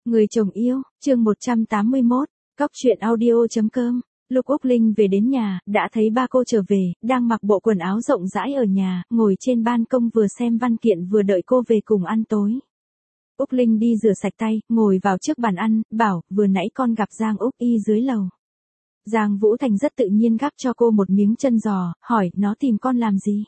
Người chồng yêu, chương 181, Cóc truyện audio.com. Lúc Úc Linh về đến nhà, đã thấy ba cô trở về, đang mặc bộ quần áo rộng rãi ở nhà, ngồi trên ban công vừa xem văn kiện vừa đợi cô về cùng ăn tối. Úc Linh đi rửa sạch tay, ngồi vào trước bàn ăn, bảo, vừa nãy con gặp Giang Úc Y dưới lầu. Giang Vũ Thành rất tự nhiên gắp cho cô một miếng chân giò, hỏi, nó tìm con làm gì?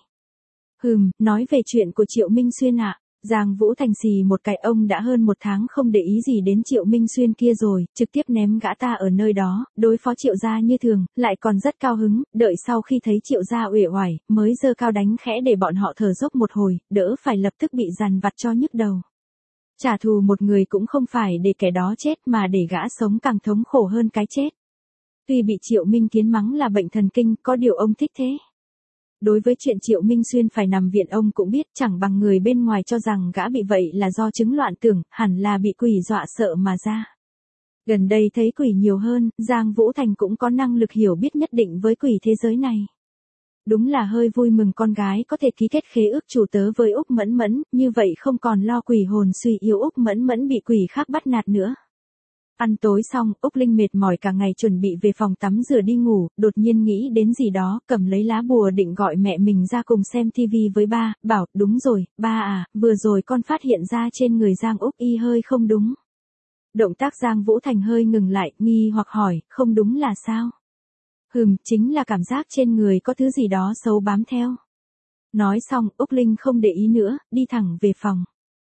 Nói về chuyện của Triệu Minh Xuyên ạ. Giang Vũ Thành xì một cái, ông đã hơn một tháng không để ý gì đến Triệu Minh Xuyên kia rồi, trực tiếp ném gã ta ở nơi đó, đối phó Triệu gia như thường, lại còn rất cao hứng, đợi sau khi thấy Triệu gia uể oải, mới giơ cao đánh khẽ để bọn họ thở dốc một hồi, đỡ phải lập tức bị dằn vặt cho nhức đầu. Trả thù một người cũng không phải để kẻ đó chết mà để gã sống càng thống khổ hơn cái chết. Tuy bị Triệu Minh Kiến mắng là bệnh thần kinh, có điều ông thích thế. Đối với chuyện Triệu Minh Xuyên phải nằm viện ông cũng biết, chẳng bằng người bên ngoài cho rằng gã bị vậy là do chứng loạn tưởng, hẳn là bị quỷ dọa sợ mà ra. Gần đây thấy quỷ nhiều hơn, Giang Vũ Thành cũng có năng lực hiểu biết nhất định với quỷ thế giới này. Đúng là hơi vui mừng con gái có thể ký kết khế ước chủ tớ với Úc Mẫn Mẫn, như vậy không còn lo quỷ hồn suy yếu Úc Mẫn Mẫn bị quỷ khác bắt nạt nữa. Ăn tối xong, Úc Linh mệt mỏi cả ngày chuẩn bị về phòng tắm rửa đi ngủ, đột nhiên nghĩ đến gì đó, cầm lấy lá bùa định gọi mẹ mình ra cùng xem tivi với ba, bảo, đúng rồi, ba à, vừa rồi con phát hiện ra trên người Giang Úc Y hơi không đúng. Động tác Giang Vũ Thành hơi ngừng lại, nghi hoặc hỏi, không đúng là sao? Chính là cảm giác trên người có thứ gì đó xấu bám theo. Nói xong, Úc Linh không để ý nữa, đi thẳng về phòng.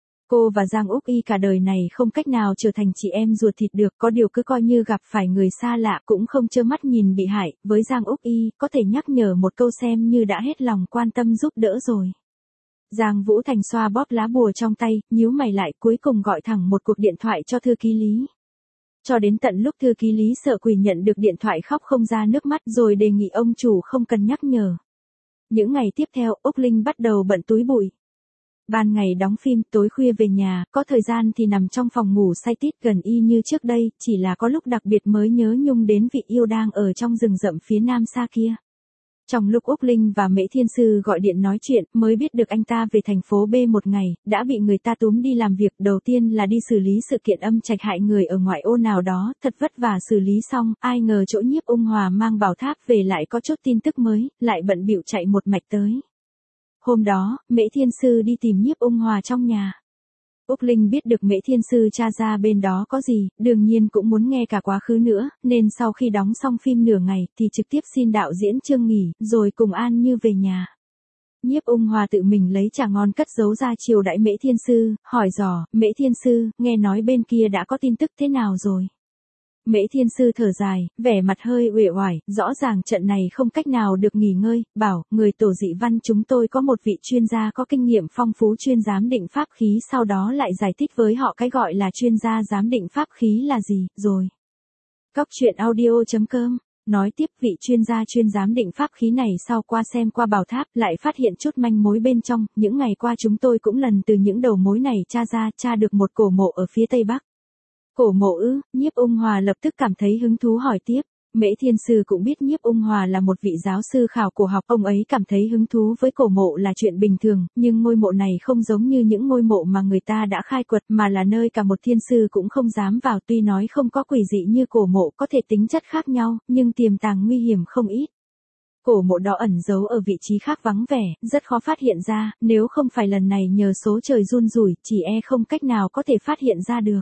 Cô và Giang Úc Y cả đời này không cách nào trở thành chị em ruột thịt được, có điều cứ coi như gặp phải người xa lạ cũng không trơ mắt nhìn bị hại, với Giang Úc Y, có thể nhắc nhở một câu xem như đã hết lòng quan tâm giúp đỡ rồi. Giang Vũ Thành xoa bóp lá bùa trong tay, nhíu mày lại, cuối cùng gọi thẳng một cuộc điện thoại cho thư ký Lý. Cho đến tận lúc thư ký Lý sợ quỷ nhận được điện thoại khóc không ra nước mắt rồi đề nghị ông chủ không cần nhắc nhở. Những ngày tiếp theo, Úc Linh bắt đầu bận túi bụi. Ban ngày đóng phim, tối khuya về nhà, có thời gian thì nằm trong phòng ngủ say tít gần y như trước đây, chỉ là có lúc đặc biệt mới nhớ nhung đến vị yêu đang ở trong rừng rậm phía nam xa kia. Trong lúc Úc Linh và Mễ Thiên Sư gọi điện nói chuyện, mới biết được anh ta về thành phố B một ngày, đã bị người ta túm đi làm việc, đầu tiên là đi xử lý sự kiện âm trạch hại người ở ngoại ô nào đó, thật vất vả xử lý xong, ai ngờ chỗ Nhiếp Ung Hòa mang bảo tháp về lại có chút tin tức mới, lại bận bịu chạy một mạch tới. Hôm đó, Mễ Thiên Sư đi tìm Nhiếp Ung Hòa trong nhà. Úc Linh biết được Mễ Thiên Sư tra ra bên đó có gì, đương nhiên cũng muốn nghe cả quá khứ nữa, nên sau khi đóng xong phim nửa ngày thì trực tiếp xin đạo diễn Trương nghỉ, rồi cùng An Như về nhà. Nhiếp Ung Hòa tự mình lấy trà ngon cất giấu ra chiều đãi Mễ Thiên Sư, hỏi dò, Mễ Thiên Sư, nghe nói bên kia đã có tin tức thế nào rồi? Mễ Thiên Sư thở dài, vẻ mặt hơi uể oải, rõ ràng trận này không cách nào được nghỉ ngơi, bảo, người tổ dị văn chúng tôi có một vị chuyên gia có kinh nghiệm phong phú chuyên giám định pháp khí, sau đó lại giải thích với họ cái gọi là chuyên gia giám định pháp khí là gì, rồi. Cóc truyện audio.com. Nói tiếp, vị chuyên gia chuyên giám định pháp khí này sau qua xem qua bảo tháp lại phát hiện chút manh mối bên trong, những ngày qua chúng tôi cũng lần từ những đầu mối này tra được một cổ mộ ở phía tây bắc. Cổ mộ ư? Nhiếp Ung Hòa lập tức cảm thấy hứng thú hỏi tiếp. Mễ Thiên Sư cũng biết Nhiếp Ung Hòa là một vị giáo sư khảo cổ học, ông ấy cảm thấy hứng thú với cổ mộ là chuyện bình thường, nhưng ngôi mộ này không giống như những ngôi mộ mà người ta đã khai quật mà là nơi cả một thiên sư cũng không dám vào, tuy nói không có quỷ dị như cổ mộ có thể tính chất khác nhau, nhưng tiềm tàng nguy hiểm không ít. Cổ mộ đó ẩn giấu ở vị trí khác vắng vẻ, rất khó phát hiện ra, nếu không phải lần này nhờ số trời run rủi, chỉ không cách nào có thể phát hiện ra được.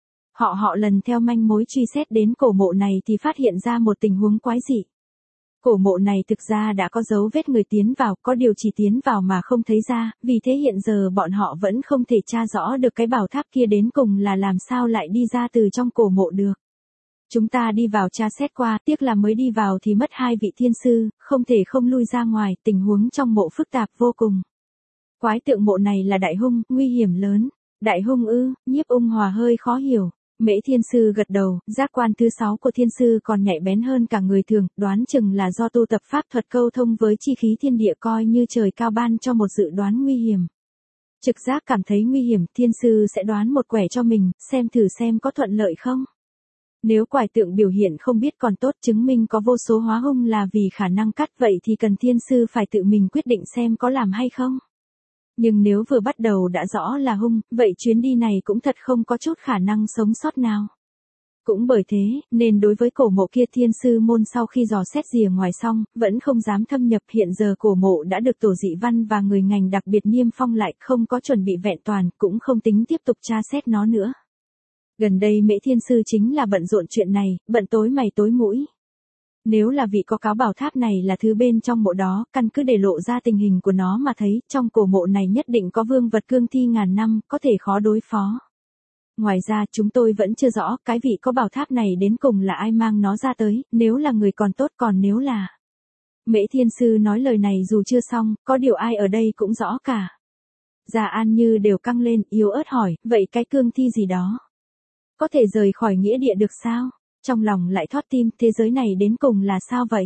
Họ lần theo manh mối truy xét đến cổ mộ này thì phát hiện ra một tình huống quái dị. Cổ mộ này thực ra đã có dấu vết người tiến vào, có điều chỉ tiến vào mà không thấy ra, vì thế hiện giờ bọn họ vẫn không thể tra rõ được cái bảo tháp kia đến cùng là làm sao lại đi ra từ trong cổ mộ được. Chúng ta đi vào tra xét qua, tiếc là mới đi vào thì mất hai vị thiên sư, không thể không lui ra ngoài, tình huống trong mộ phức tạp vô cùng. Quái tượng mộ này là đại hung, nguy hiểm lớn. Đại hung ư? Nhiếp Ung Hòa hơi khó hiểu. Mễ Thiên Sư gật đầu, giác quan thứ 6 của Thiên Sư còn nhạy bén hơn cả người thường, đoán chừng là do tu tập pháp thuật câu thông với chi khí thiên địa coi như trời cao ban cho một dự đoán nguy hiểm. Trực giác cảm thấy nguy hiểm, Thiên Sư sẽ đoán một quẻ cho mình, xem thử xem có thuận lợi không. Nếu quải tượng biểu hiện không biết còn tốt, chứng minh có vô số hóa hung là vì khả năng cắt, vậy thì cần Thiên Sư phải tự mình quyết định xem có làm hay không. Nhưng nếu vừa bắt đầu đã rõ là hung, vậy chuyến đi này cũng thật không có chút khả năng sống sót nào. Cũng bởi thế, nên đối với cổ mộ kia thiên sư môn sau khi dò xét rìa ngoài xong, vẫn không dám thâm nhập. Hiện giờ cổ mộ đã được tổ dị văn và người ngành đặc biệt niêm phong lại, không có chuẩn bị vẹn toàn, cũng không tính tiếp tục tra xét nó nữa. Gần đây Mễ Thiên Sư chính là bận rộn chuyện này, bận tối mày tối mũi. Nếu là vị có cáo bảo tháp này là thứ bên trong mộ đó, căn cứ để lộ ra tình hình của nó mà thấy, trong cổ mộ này nhất định có vương vật cương thi ngàn năm, có thể khó đối phó. Ngoài ra chúng tôi vẫn chưa rõ cái vị có bảo tháp này đến cùng là ai mang nó ra tới, nếu là người còn tốt, còn nếu là... Mễ Thiên Sư nói lời này dù chưa xong, có điều ai ở đây cũng rõ cả. Già An Như đều căng lên, yếu ớt hỏi, vậy cái cương thi gì đó? Có thể rời khỏi nghĩa địa được sao? Trong lòng lại thót tim, thế giới này đến cùng là sao vậy?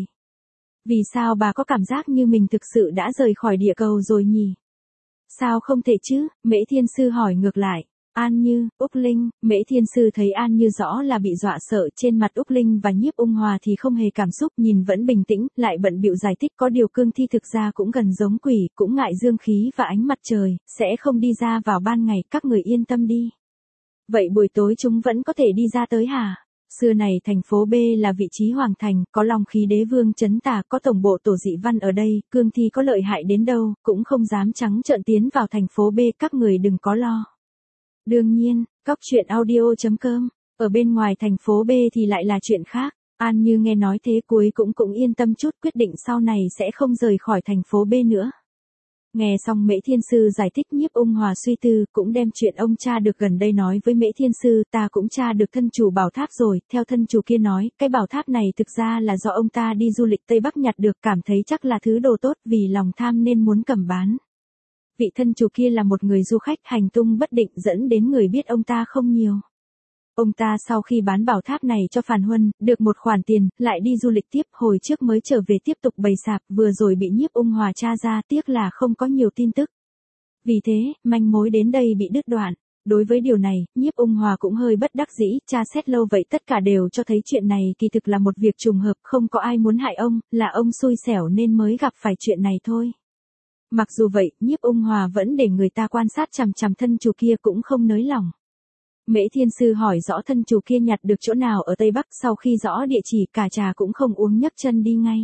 Vì sao bà có cảm giác như mình thực sự đã rời khỏi địa cầu rồi nhỉ? Sao không thể chứ? Mễ Thiên Sư hỏi ngược lại. An Như, Úc Linh, Mễ Thiên Sư thấy An Như rõ là bị dọa sợ, trên mặt Úc Linh và Nhiếp Ung Hòa thì không hề cảm xúc, nhìn vẫn bình tĩnh, lại bận bịu giải thích có điều cương thi thực ra cũng gần giống quỷ, cũng ngại dương khí và ánh mặt trời, sẽ không đi ra vào ban ngày, các người yên tâm đi. Vậy buổi tối chúng vẫn có thể đi ra tới hả? Xưa này thành phố B là vị trí hoàng thành, có long khí đế vương trấn tả, có tổng bộ tổ dị văn ở đây, cương thi có lợi hại đến đâu, cũng không dám trắng trợn tiến vào thành phố B, các người đừng có lo. Đương nhiên, Cóc Truyện Audio.com, ở bên ngoài thành phố B thì lại là chuyện khác. An Như nghe nói thế cuối cũng yên tâm chút, quyết định sau này sẽ không rời khỏi thành phố B nữa. Nghe xong Mễ Thiên Sư giải thích, Nhiếp Ung Hòa suy tư, cũng đem chuyện ông cha được gần đây nói với Mễ Thiên Sư, ta cũng tra được thân chủ bảo tháp rồi, theo thân chủ kia nói, cái bảo tháp này thực ra là do ông ta đi du lịch Tây Bắc nhặt được, cảm thấy chắc là thứ đồ tốt, vì lòng tham nên muốn cầm bán. Vị thân chủ kia là một người du khách hành tung bất định, dẫn đến người biết ông ta không nhiều. Ông ta sau khi bán bảo tháp này cho Phàn Huân, được một khoản tiền, lại đi du lịch tiếp, hồi trước mới trở về tiếp tục bày sạp, vừa rồi bị Nhiếp Ung Hòa tra ra, tiếc là không có nhiều tin tức. Vì thế, manh mối đến đây bị đứt đoạn. Đối với điều này, Nhiếp Ung Hòa cũng hơi bất đắc dĩ, tra xét lâu vậy tất cả đều cho thấy chuyện này kỳ thực là một việc trùng hợp, không có ai muốn hại ông, là ông xui xẻo nên mới gặp phải chuyện này thôi. Mặc dù vậy, Nhiếp Ung Hòa vẫn để người ta quan sát chằm chằm thân chủ kia, cũng không nới lòng. Mễ Thiên Sư hỏi rõ thân chủ kia nhặt được chỗ nào ở Tây Bắc, sau khi rõ địa chỉ cả trà cũng không uống nhấc chân đi ngay.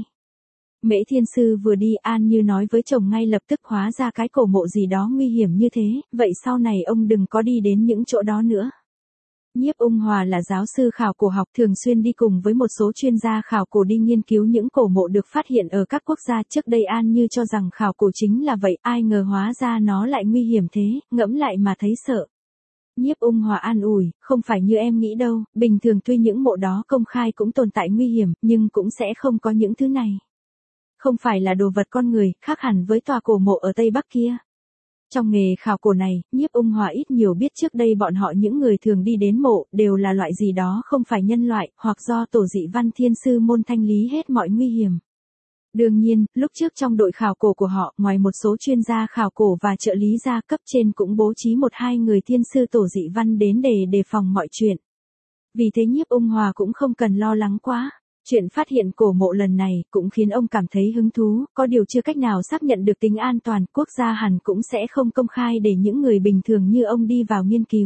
Mễ Thiên Sư vừa đi, An Như nói với chồng ngay lập tức, hóa ra cái cổ mộ gì đó nguy hiểm như thế, vậy sau này ông đừng có đi đến những chỗ đó nữa. Nhiếp Ung Hòa là giáo sư khảo cổ học, thường xuyên đi cùng với một số chuyên gia khảo cổ đi nghiên cứu những cổ mộ được phát hiện ở các quốc gia. Trước đây An Như cho rằng khảo cổ chính là vậy, ai ngờ hóa ra nó lại nguy hiểm thế, ngẫm lại mà thấy sợ. Nhiếp Ung Hòa an ủi, không phải như em nghĩ đâu, bình thường tuy những mộ đó công khai cũng tồn tại nguy hiểm, nhưng cũng sẽ không có những thứ này. Không phải là đồ vật con người, khác hẳn với tòa cổ mộ ở Tây Bắc kia. Trong nghề khảo cổ này, Nhiếp Ung Hòa ít nhiều biết, trước đây bọn họ những người thường đi đến mộ, đều là loại gì đó không phải nhân loại, hoặc do tổ dị văn thiên sư môn thanh lý hết mọi nguy hiểm. Đương nhiên, lúc trước trong đội khảo cổ của họ, ngoài một số chuyên gia khảo cổ và trợ lý gia cấp trên cũng bố trí 1-2 người thiên sư tổ dị văn đến để đề phòng mọi chuyện. Vì thế Nhiếp Ung Hòa cũng không cần lo lắng quá. Chuyện phát hiện cổ mộ lần này cũng khiến ông cảm thấy hứng thú, có điều chưa cách nào xác nhận được tính an toàn, quốc gia hẳn cũng sẽ không công khai để những người bình thường như ông đi vào nghiên cứu.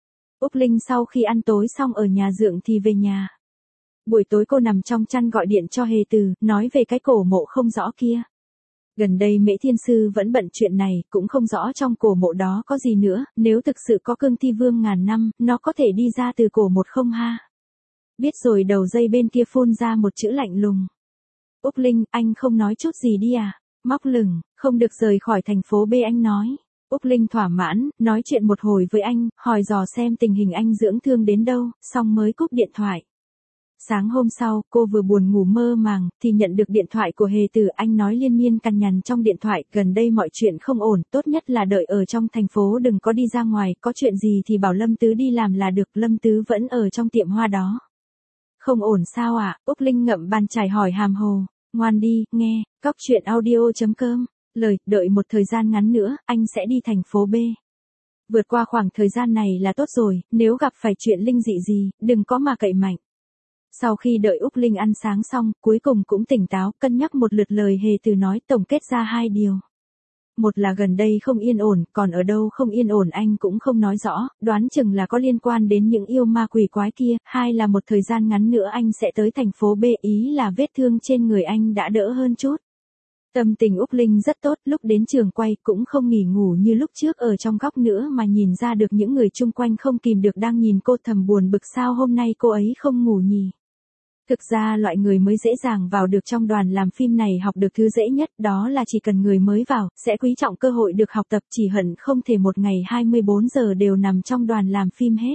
Úc Linh sau khi ăn tối xong ở nhà Dượng thì về nhà. Buổi tối cô nằm trong chăn gọi điện cho Hề Từ, nói về cái cổ mộ không rõ kia. Gần đây Mễ Thiên Sư vẫn bận chuyện này, cũng không rõ trong cổ mộ đó có gì nữa, nếu thực sự có cương thi vương ngàn năm, nó có thể đi ra từ cổ một không ha? Biết rồi. Đầu dây bên kia phun ra một chữ lạnh lùng. Úc Linh, anh không nói chút gì đi à? Móc lửng, không được rời khỏi thành phố B anh nói. Úc Linh thỏa mãn, nói chuyện một hồi với anh, hỏi dò xem tình hình anh dưỡng thương đến đâu, xong mới cúp điện thoại. Sáng hôm sau, cô vừa buồn ngủ mơ màng, thì nhận được điện thoại của Hề Từ. Anh nói liên miên cằn nhằn trong điện thoại, gần đây mọi chuyện không ổn, tốt nhất là đợi ở trong thành phố, đừng có đi ra ngoài, có chuyện gì thì bảo Lâm Tứ đi làm là được. Lâm Tứ vẫn ở trong tiệm hoa đó. Không ổn sao ạ? Úc Linh ngậm bàn chải hỏi hàm hồ. Ngoan đi, nghe, Cóc Truyện Audio.com. Đợi một thời gian ngắn nữa, anh sẽ đi thành phố B. Vượt qua khoảng thời gian này là tốt rồi, nếu gặp phải chuyện linh dị gì, đừng có mà cậy mạnh. Sau khi đợi Úc Linh ăn sáng xong, cuối cùng cũng tỉnh táo, cân nhắc một lượt lời Hề Từ nói, tổng kết ra 2 điều. Một là gần đây không yên ổn, còn ở đâu không yên ổn anh cũng không nói rõ, đoán chừng là có liên quan đến những yêu ma quỷ quái kia. Hai là một thời gian ngắn nữa anh sẽ tới thành phố B, ý là vết thương trên người anh đã đỡ hơn chút. Tâm tình Úc Linh rất tốt, lúc đến trường quay cũng không nghỉ ngủ như lúc trước ở trong góc nữa mà nhìn ra được những người chung quanh không kìm được đang nhìn cô thầm buồn bực sao hôm nay cô ấy không ngủ nhỉ. Thực ra loại người mới dễ dàng vào được trong đoàn làm phim này học được thứ dễ nhất, đó là chỉ cần người mới vào, sẽ quý trọng cơ hội được học tập, chỉ hận không thể một ngày 24 giờ đều nằm trong đoàn làm phim hết.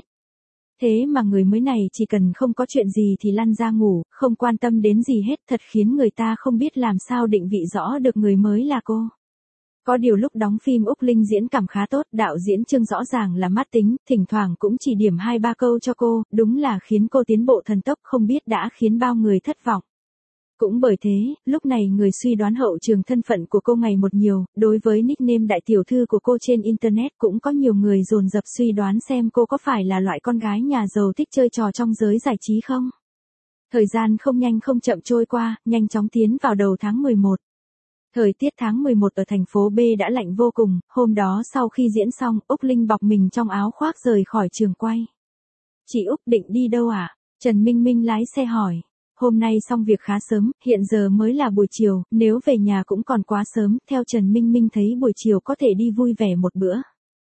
Thế mà người mới này chỉ cần không có chuyện gì thì lăn ra ngủ, không quan tâm đến gì hết, thật khiến người ta không biết làm sao định vị rõ được người mới là cô. Có điều lúc đóng phim Úc Linh diễn cảm khá tốt, đạo diễn Trương rõ ràng là mát tính, thỉnh thoảng cũng chỉ điểm 2-3 câu cho cô, đúng là khiến cô tiến bộ thần tốc, không biết đã khiến bao người thất vọng. Cũng bởi thế, lúc này người suy đoán hậu trường thân phận của cô ngày một nhiều, đối với nickname đại tiểu thư của cô trên Internet cũng có nhiều người dồn dập suy đoán xem cô có phải là loại con gái nhà giàu thích chơi trò trong giới giải trí không. Thời gian không nhanh không chậm trôi qua, nhanh chóng tiến vào đầu tháng 11. Thời tiết tháng 11 ở thành phố B đã lạnh vô cùng, hôm đó sau khi diễn xong, Úc Linh bọc mình trong áo khoác rời khỏi trường quay. Chị Úc định đi đâu à? Trần Minh Minh lái xe hỏi. Hôm nay xong việc khá sớm, hiện giờ mới là buổi chiều, nếu về nhà cũng còn quá sớm, theo Trần Minh Minh thấy buổi chiều có thể đi vui vẻ một bữa.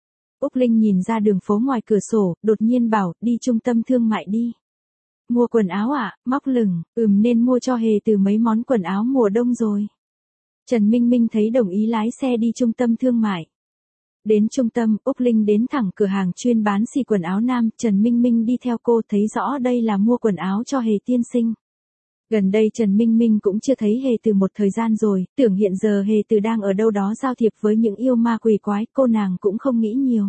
Úc Linh nhìn ra đường phố ngoài cửa sổ, đột nhiên bảo, đi trung tâm thương mại đi. Mua quần áo à? Móc lửng, nên mua cho Hề Từ mấy món quần áo mùa đông rồi. Trần Minh Minh thấy đồng ý lái xe đi trung tâm thương mại. Đến trung tâm, Úc Linh đến thẳng cửa hàng chuyên bán xì quần áo nam, Trần Minh Minh đi theo cô thấy rõ đây là mua quần áo cho Hề tiên sinh. Gần đây Trần Minh Minh cũng chưa thấy Hề Từ một thời gian rồi, tưởng hiện giờ Hề Từ đang ở đâu đó giao thiệp với những yêu ma quỷ quái, cô nàng cũng không nghĩ nhiều.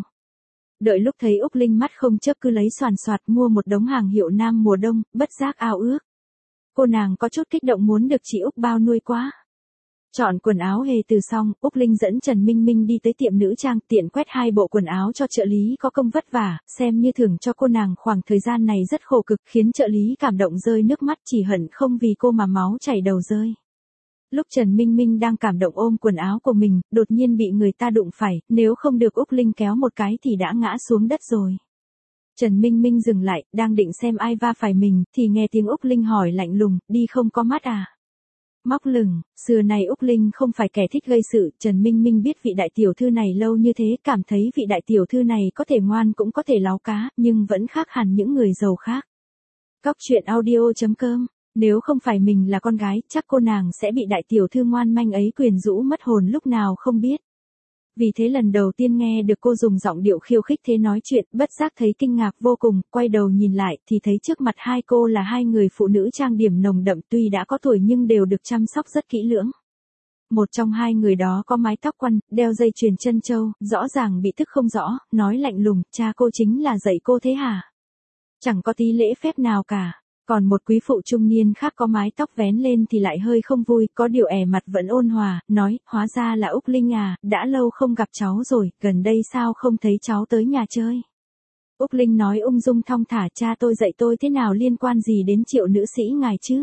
Đợi lúc thấy Úc Linh mắt không chớp cứ lấy xoàn xoạt mua một đống hàng hiệu nam mùa đông, bất giác ao ước. Cô nàng có chút kích động muốn được chị Úc bao nuôi quá. Chọn quần áo Hề Từ xong, Úc Linh dẫn Trần Minh Minh đi tới tiệm nữ trang, tiện quét 2 bộ quần áo cho trợ lý có công vất vả, xem như thưởng cho cô nàng khoảng thời gian này rất khổ cực, khiến trợ lý cảm động rơi nước mắt, chỉ hận không vì cô mà máu chảy đầu rơi. Lúc Trần Minh Minh đang cảm động ôm quần áo của mình, đột nhiên bị người ta đụng phải, nếu không được Úc Linh kéo một cái thì đã ngã xuống đất rồi. Trần Minh Minh dừng lại, đang định xem ai va phải mình, thì nghe tiếng Úc Linh hỏi lạnh lùng, đi không có mắt à? Móc lửng, xưa này Úc Linh không phải kẻ thích gây sự, Trần Minh Minh biết vị đại tiểu thư này lâu như thế, cảm thấy vị đại tiểu thư này có thể ngoan cũng có thể láo cá, nhưng vẫn khác hẳn những người giàu khác. Cóc truyện audio.com, nếu không phải mình là con gái, chắc cô nàng sẽ bị đại tiểu thư ngoan manh ấy quyến rũ mất hồn lúc nào không biết. Vì thế lần đầu tiên nghe được cô dùng giọng điệu khiêu khích thế nói chuyện, bất giác thấy kinh ngạc vô cùng, quay đầu nhìn lại thì thấy trước mặt hai cô là hai người phụ nữ trang điểm nồng đậm, tuy đã có tuổi nhưng đều được chăm sóc rất kỹ lưỡng. Một trong hai người đó có mái tóc quăn, đeo dây chuyền chân châu, rõ ràng bị tức không rõ, nói lạnh lùng, cha cô chính là dạy cô thế hả? Chẳng có tí lễ phép nào cả. Còn một quý phụ trung niên khác có mái tóc vén lên thì lại hơi không vui, có điều ẻ mặt vẫn ôn hòa, nói, hóa ra là Úc Linh à, đã lâu không gặp cháu rồi, gần đây sao không thấy cháu tới nhà chơi. Úc Linh nói ung dung thong thả, cha tôi dạy tôi thế nào liên quan gì đến Triệu nữ sĩ ngài chứ?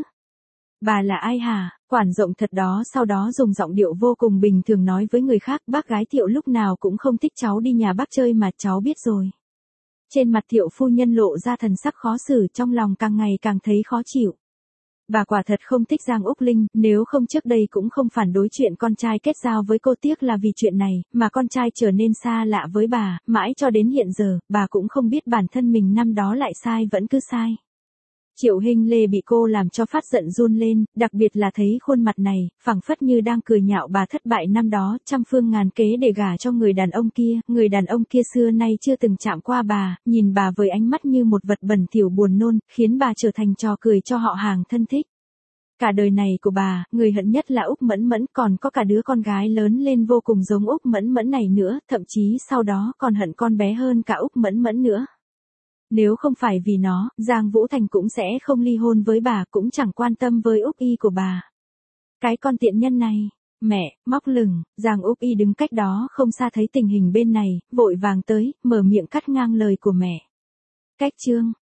Bà là ai hả? Quản rộng thật đó, sau đó dùng giọng điệu vô cùng bình thường nói với người khác, bác gái Thiệu lúc nào cũng không thích cháu đi nhà bác chơi mà cháu biết rồi. Trên mặt Thiệu phu nhân lộ ra thần sắc khó xử, trong lòng càng ngày càng thấy khó chịu. Bà quả thật không thích Giang Úc Linh, nếu không trước đây cũng không phản đối chuyện con trai kết giao với cô, tiếc là vì chuyện này, mà con trai trở nên xa lạ với bà, mãi cho đến hiện giờ, bà cũng không biết bản thân mình năm đó lại sai vẫn cứ sai. Triệu Hinh Lê bị cô làm cho phát giận run lên, đặc biệt là thấy khuôn mặt này, phảng phất như đang cười nhạo bà thất bại năm đó, trăm phương ngàn kế để gả cho người đàn ông kia xưa nay chưa từng chạm qua bà, nhìn bà với ánh mắt như một vật bẩn thỉu buồn nôn, khiến bà trở thành trò cười cho họ hàng thân thích. Cả đời này của bà, người hận nhất là Úc Mẫn Mẫn, còn có cả đứa con gái lớn lên vô cùng giống Úc Mẫn Mẫn này nữa, thậm chí sau đó còn hận con bé hơn cả Úc Mẫn Mẫn nữa. Nếu không phải vì nó, Giang Vũ Thành cũng sẽ không ly hôn với bà, cũng chẳng quan tâm với Úc Y của bà. Cái con tiện nhân này, mẹ, móc lửng, Giang Úc Y đứng cách đó không xa thấy tình hình bên này, vội vàng tới, mở miệng cắt ngang lời của mẹ. Cách chương